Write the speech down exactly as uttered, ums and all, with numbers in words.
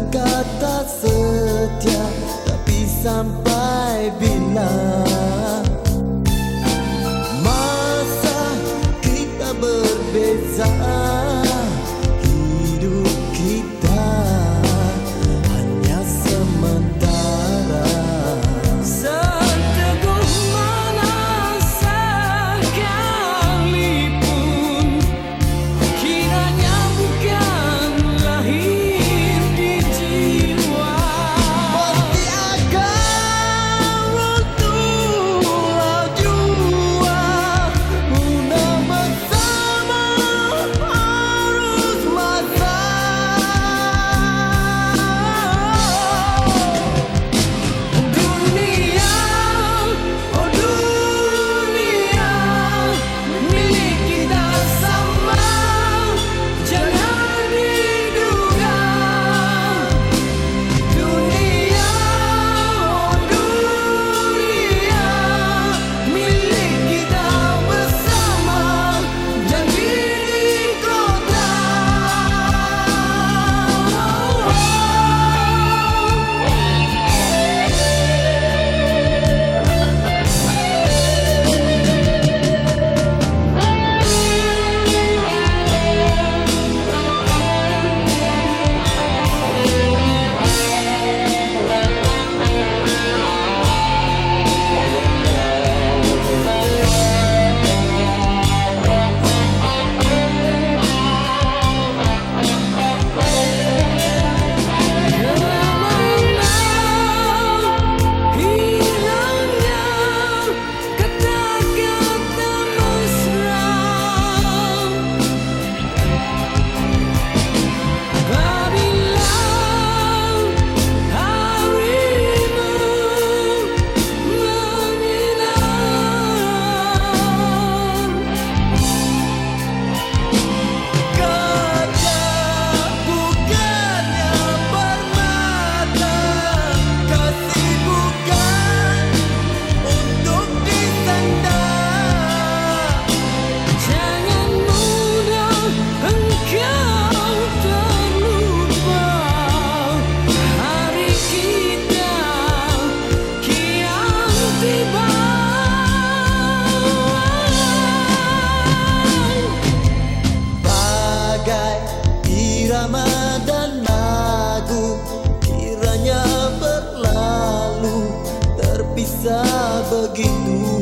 kata setia, tapi sampai bila masa kita berbeza, hidup kita hanya sementara. Seteguh mana sekalipun, kiranya bukan lahir di jiwa. Bertiaga untuklah jua, mudah bersama arus masa. Dunia, oh dunia, milik kita sama, jangan diduga. Dunia, oh dunia, milik kita bersama, janji di kota. Hilangnya kata-kata mesra, apabila harimu menyinar. Kaca bukannya permata, kasih bukan untuk disandang. Jangan mudah engkau terlupa, hari kita kian tiba. Bagai irama dan lagu, kiranya berlalu terpisah begitu